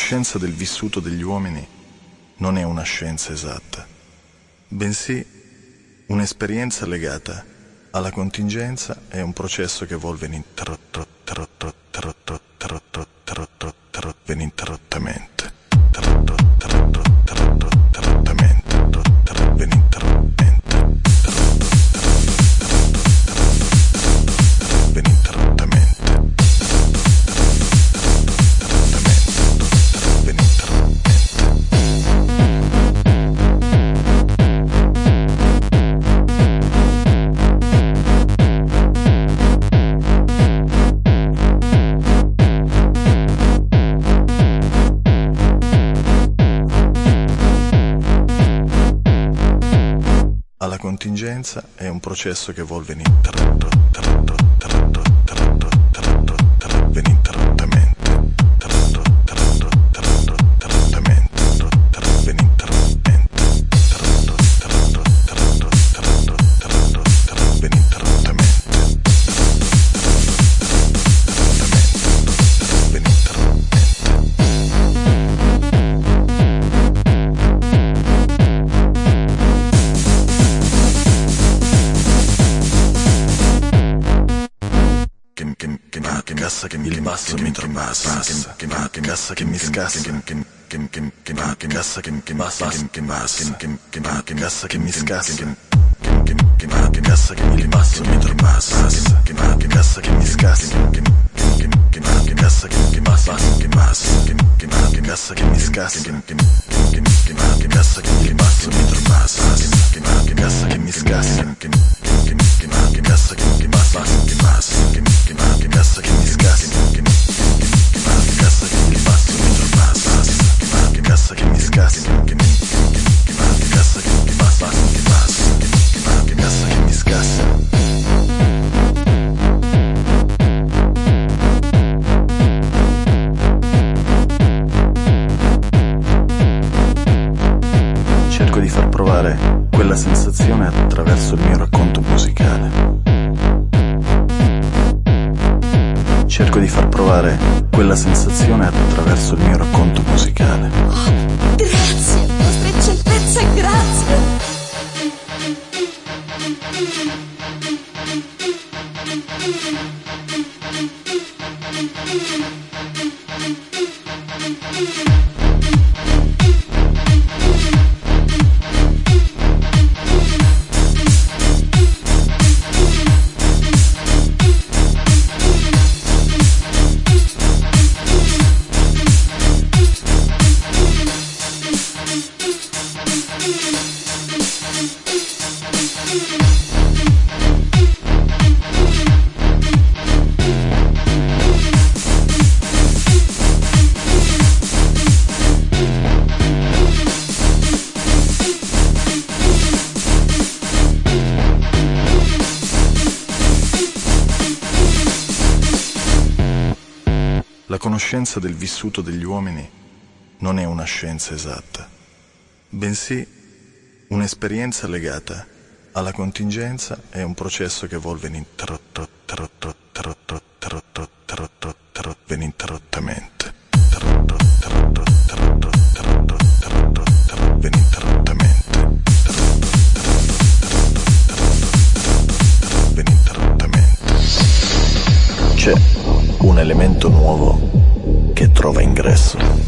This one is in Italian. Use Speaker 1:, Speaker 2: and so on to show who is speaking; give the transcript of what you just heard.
Speaker 1: conoscenza del vissuto degli uomini non è una scienza esatta, bensì un'esperienza legata alla contingenza e un processo che evolve ininterrottamente. La contingenza è un processo che evolve ininterrottamente. Cassa che mi ribasso mentre passa, cassa che mi scassa, cassa che mi bassa, cassa che mi scassa, cassa che mi ribasso mentre passa, cassa che mi scassa, cassa che mi bassa, cassa che mi scassa, cassa che mi ribasso mentre passa, cassa che mi scassa, cassa che mi bassa, cassa che mi scassa, cassa che mi scassa, cassa che mi ribasso mentre passa, cassa che mi scassa, cassa che mi bassa, cassa che mi scassa. Cerco di far provare quella sensazione attraverso il mio racconto musicale. Cerco di far provare quella sensazione attraverso il mio racconto musicale.
Speaker 2: Oh, grazie, vostra eccellenza, grazie.
Speaker 1: La conoscenza del vissuto degli uomini non è una scienza esatta, bensì un'esperienza legata alla contingenza e un processo che evolve ininterrottamente. C'è un elemento nuovo che trova ingresso.